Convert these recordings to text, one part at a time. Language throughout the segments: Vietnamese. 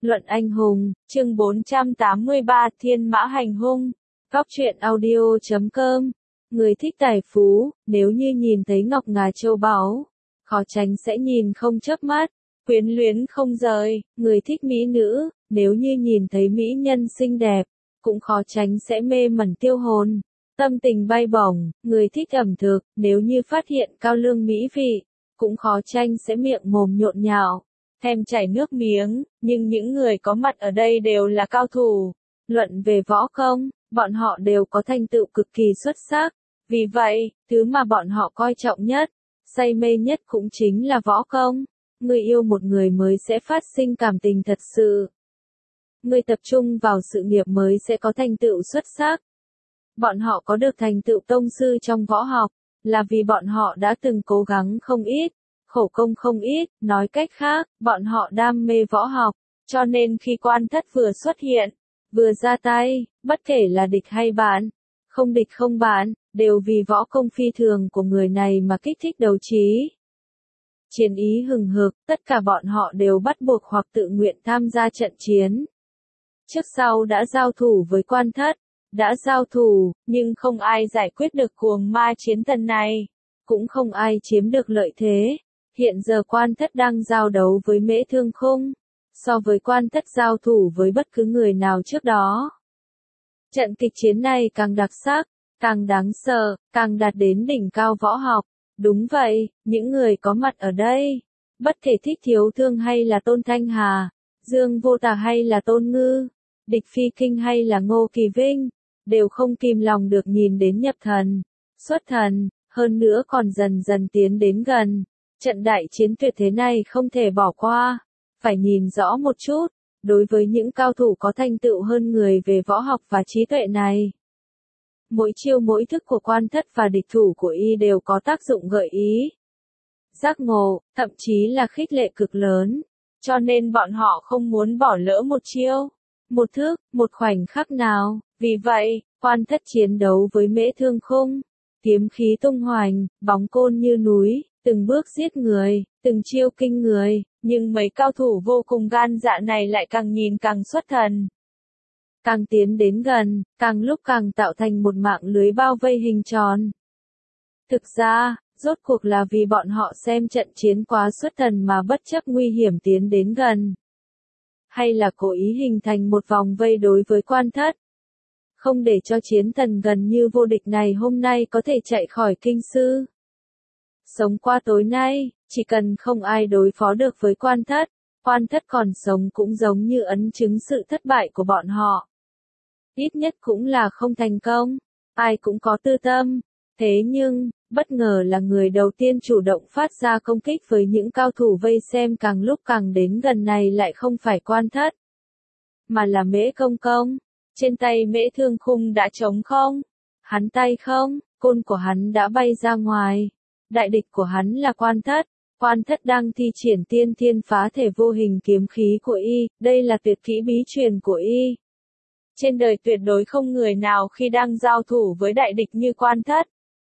Luận anh hùng, chương 483 Thiên mã hành hung. Góc truyện audio.com. Người thích tài phú, nếu như nhìn thấy ngọc ngà châu báu, khó tránh sẽ nhìn không chớp mắt, quyến luyến không rời. Người thích mỹ nữ, nếu như nhìn thấy mỹ nhân xinh đẹp, cũng khó tránh sẽ mê mẩn tiêu hồn, tâm tình bay bổng. Người thích ẩm thực, nếu như phát hiện cao lương mỹ vị, cũng khó tránh sẽ miệng mồm nhộn nhạo, thèm chảy nước miếng. Nhưng những người có mặt ở đây đều là cao thủ. Luận về võ công, bọn họ đều có thành tựu cực kỳ xuất sắc. Vì vậy, thứ mà bọn họ coi trọng nhất, say mê nhất cũng chính là võ công. Người yêu một người mới sẽ phát sinh cảm tình thật sự. Người tập trung vào sự nghiệp mới sẽ có thành tựu xuất sắc. Bọn họ có được thành tựu tông sư trong võ học, là vì bọn họ đã từng cố gắng không ít, khổ công không ít. Nói cách khác, bọn họ đam mê võ học, cho nên khi Quan Thất vừa xuất hiện, vừa ra tay, bất kể là địch hay bạn, không địch không bạn, đều vì võ công phi thường của người này mà kích thích đấu trí. Chiến ý hừng hực, tất cả bọn họ đều bắt buộc hoặc tự nguyện tham gia trận chiến. Trước sau đã giao thủ với Quan Thất, đã giao thủ, nhưng không ai giải quyết được cuồng ma chiến thần này, cũng không ai chiếm được lợi thế. Hiện giờ Quan Thất đang giao đấu với Mễ Thương Khung, so với Quan Thất giao thủ với bất cứ người nào trước đó. Trận kịch chiến này càng đặc sắc, càng đáng sợ, càng đạt đến đỉnh cao võ học. Đúng vậy, những người có mặt ở đây, bất kể Thích Thiếu Thương hay là Tôn Thanh Hà, Dương Vô Tà hay là Tôn Ngư, Địch Phi Kinh hay là Ngô Kỳ Vinh, đều không kìm lòng được nhìn đến nhập thần, xuất thần, hơn nữa còn dần dần tiến đến gần. Trận đại chiến tuyệt thế này không thể bỏ qua, phải nhìn rõ một chút. Đối với những cao thủ có thành tựu hơn người về võ học và trí tuệ này, mỗi chiêu mỗi thức của Quan Thất và địch thủ của y đều có tác dụng gợi ý, giác ngộ, thậm chí là khích lệ cực lớn, cho nên bọn họ không muốn bỏ lỡ một chiêu, một thức, một khoảnh khắc nào. Vì vậy, Quan Thất chiến đấu với Mễ Thương Khung, kiếm khí tung hoành, bóng côn như núi, từng bước giết người, từng chiêu kinh người, nhưng mấy cao thủ vô cùng gan dạ này lại càng nhìn càng xuất thần. Càng tiến đến gần, càng lúc càng tạo thành một mạng lưới bao vây hình tròn. Thực ra, rốt cuộc là vì bọn họ xem trận chiến quá xuất thần mà bất chấp nguy hiểm tiến đến gần. Hay là cố ý hình thành một vòng vây đối với Quan Thất, không để cho chiến thần gần như vô địch này hôm nay có thể chạy khỏi kinh sư. Sống qua tối nay, chỉ cần không ai đối phó được với Quan Thất còn sống cũng giống như ấn chứng sự thất bại của bọn họ. Ít nhất cũng là không thành công, ai cũng có tư tâm. Thế nhưng, bất ngờ là người đầu tiên chủ động phát ra công kích với những cao thủ vây xem càng lúc càng đến gần này lại không phải Quan Thất, mà là Mễ Công Công. Trên tay Mễ Thương Khung đã trống không, hắn tay không, côn của hắn đã bay ra ngoài. Đại địch của hắn là Quan Thất đang thi triển tiên thiên phá thể vô hình kiếm khí của y, đây là tuyệt kỹ bí truyền của y. Trên đời tuyệt đối không người nào khi đang giao thủ với đại địch như Quan Thất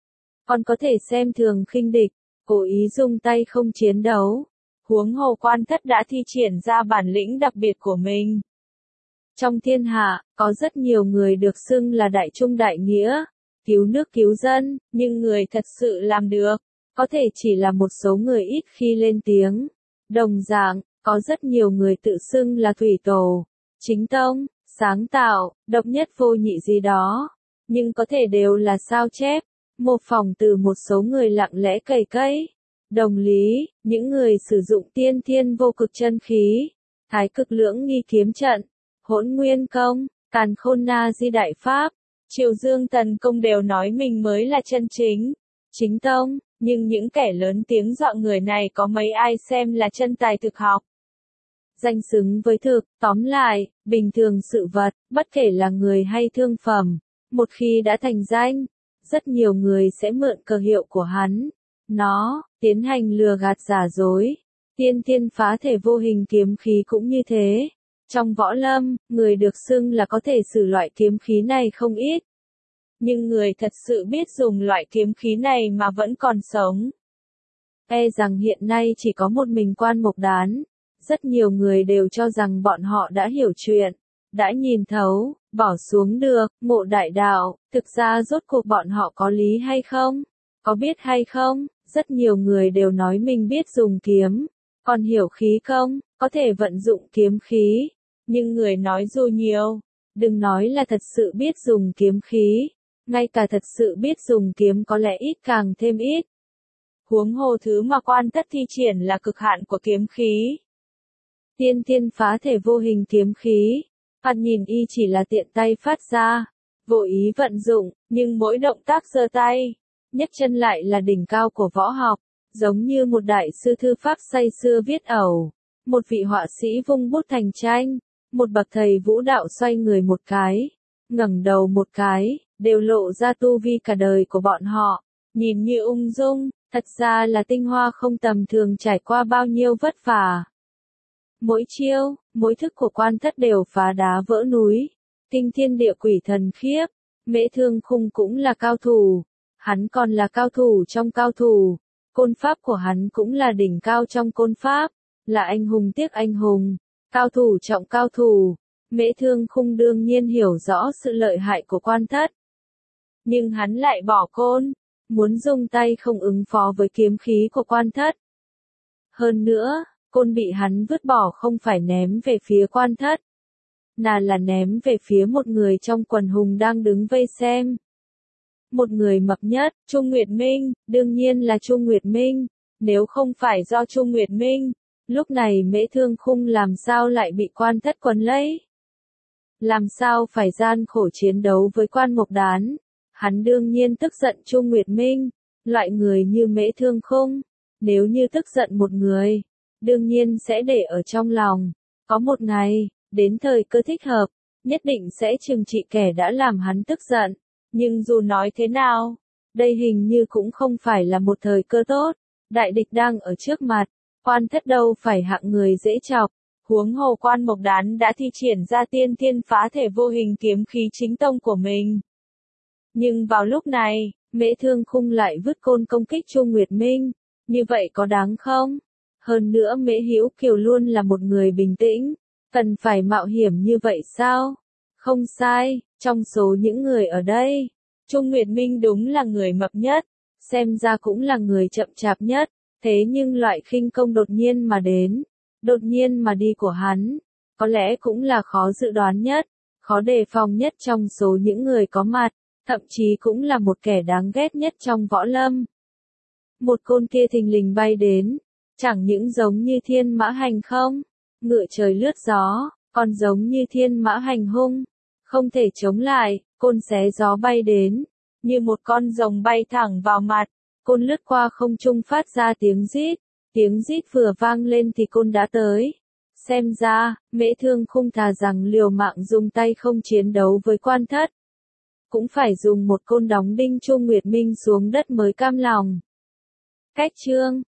còn có thể xem thường khinh địch, cố ý dùng tay không chiến đấu. Huống hồ Quan Thất đã thi triển ra bản lĩnh đặc biệt của mình. Trong thiên hạ, có rất nhiều người được xưng là đại trung đại nghĩa, cứu nước cứu dân, nhưng người thật sự làm được, có thể chỉ là một số người ít khi lên tiếng. Đồng dạng, có rất nhiều người tự xưng là thủy tổ, chính tông, sáng tạo, độc nhất vô nhị gì đó, nhưng có thể đều là sao chép, mô phỏng từ một số người lặng lẽ cày cấy. Đồng lý, những người sử dụng tiên thiên vô cực chân khí, thái cực lưỡng nghi kiếm trận, hỗn nguyên công, càn khôn na di đại pháp, Triệu Dương thần công đều nói mình mới là chân chính tông, nhưng những kẻ lớn tiếng dọa người này có mấy ai xem là chân tài thực học. Danh xứng với thực, tóm lại, bình thường sự vật, bất kể là người hay thương phẩm, một khi đã thành danh, rất nhiều người sẽ mượn cờ hiệu của hắn, nó, tiến hành lừa gạt giả dối. Tiên thiên phá thể vô hình kiếm khí cũng như thế. Trong võ lâm, người được xưng là có thể sử loại kiếm khí này không ít. Nhưng người thật sự biết dùng loại kiếm khí này mà vẫn còn sống, e rằng hiện nay chỉ có một mình Quan Mộc Đán. Rất nhiều người đều cho rằng bọn họ đã hiểu chuyện, đã nhìn thấu, bỏ xuống được, ngộ đại đạo, thực ra rốt cuộc bọn họ có lý hay không? Có biết hay không? Rất nhiều người đều nói mình biết dùng kiếm, còn hiểu khí công, có thể vận dụng kiếm khí, nhưng người nói dù nhiều, đừng nói là thật sự biết dùng kiếm khí, ngay cả thật sự biết dùng kiếm có lẽ ít càng thêm ít. Huống hồ thứ mà Quan Thất thi triển là cực hạn của kiếm khí. Tiên thiên phá thể vô hình kiếm khí, thoạt nhìn y chỉ là tiện tay phát ra, vô ý vận dụng, nhưng mỗi động tác giơ tay, nhấc chân lại là đỉnh cao của võ học, giống như một đại sư thư pháp say sưa viết ẩu, một vị họa sĩ vung bút thành tranh, một bậc thầy vũ đạo xoay người một cái, ngẩng đầu một cái, đều lộ ra tu vi cả đời của bọn họ, nhìn như ung dung, thật ra là tinh hoa không tầm thường trải qua bao nhiêu vất vả. Mỗi chiêu, mỗi thức của Quan Thất đều phá đá vỡ núi, kinh thiên địa quỷ thần khiếp, Mễ Thương Khung cũng là cao thủ, hắn còn là cao thủ trong cao thủ, côn pháp của hắn cũng là đỉnh cao trong côn pháp, là anh hùng tiếc anh hùng, cao thủ trọng cao thủ, Mễ Thương Khung đương nhiên hiểu rõ sự lợi hại của Quan Thất. Nhưng hắn lại bỏ côn, muốn dùng tay không ứng phó với kiếm khí của Quan Thất. Hơn nữa, côn bị hắn vứt bỏ không phải ném về phía Quan Thất, là ném về phía một người trong quần hùng đang đứng vây xem. Một người mập nhất, Trung Nguyệt Minh, đương nhiên là Trung Nguyệt Minh, nếu không phải do Trung Nguyệt Minh, lúc này Mễ Thương Khung làm sao lại bị Quan Thất quấn lấy? Làm sao phải gian khổ chiến đấu với Quan Mộc Đán? Hắn đương nhiên tức giận Trung Nguyệt Minh, loại người như Mễ Thương Khung, nếu như tức giận một người, đương nhiên sẽ để ở trong lòng, có một ngày, đến thời cơ thích hợp, nhất định sẽ trừng trị kẻ đã làm hắn tức giận, nhưng dù nói thế nào, đây hình như cũng không phải là một thời cơ tốt, đại địch đang ở trước mặt, Quan Thất đâu phải hạng người dễ chọc, huống hồ Quan Mộc Đán đã thi triển ra tiên thiên phá thể vô hình kiếm khí chính tông của mình. Nhưng vào lúc này, Mễ Thương Khung lại vứt côn công kích Trung Nguyệt Minh, như vậy có đáng không? Hơn nữa Mễ Hữu Kiều luôn là một người bình tĩnh, cần phải mạo hiểm như vậy sao? Không sai, trong số những người ở đây, Trung Nguyệt Minh đúng là người mập nhất, xem ra cũng là người chậm chạp nhất, thế nhưng loại khinh công đột nhiên mà đến, đột nhiên mà đi của hắn, có lẽ cũng là khó dự đoán nhất, khó đề phòng nhất trong số những người có mặt, thậm chí cũng là một kẻ đáng ghét nhất trong võ lâm. Một côn kia thình lình bay đến, chẳng những giống như thiên mã hành không, ngựa trời lướt gió, còn giống như thiên mã hành hung, không thể chống lại, côn xé gió bay đến, như một con rồng bay thẳng vào mặt, côn lướt qua không trung phát ra tiếng rít vừa vang lên thì côn đã tới. Xem ra, Mễ Thương Khung thà rằng liều mạng dùng tay không chiến đấu với Quan Thất, cũng phải dùng một côn đóng đinh Trung Nguyệt Minh xuống đất mới cam lòng. Cách chương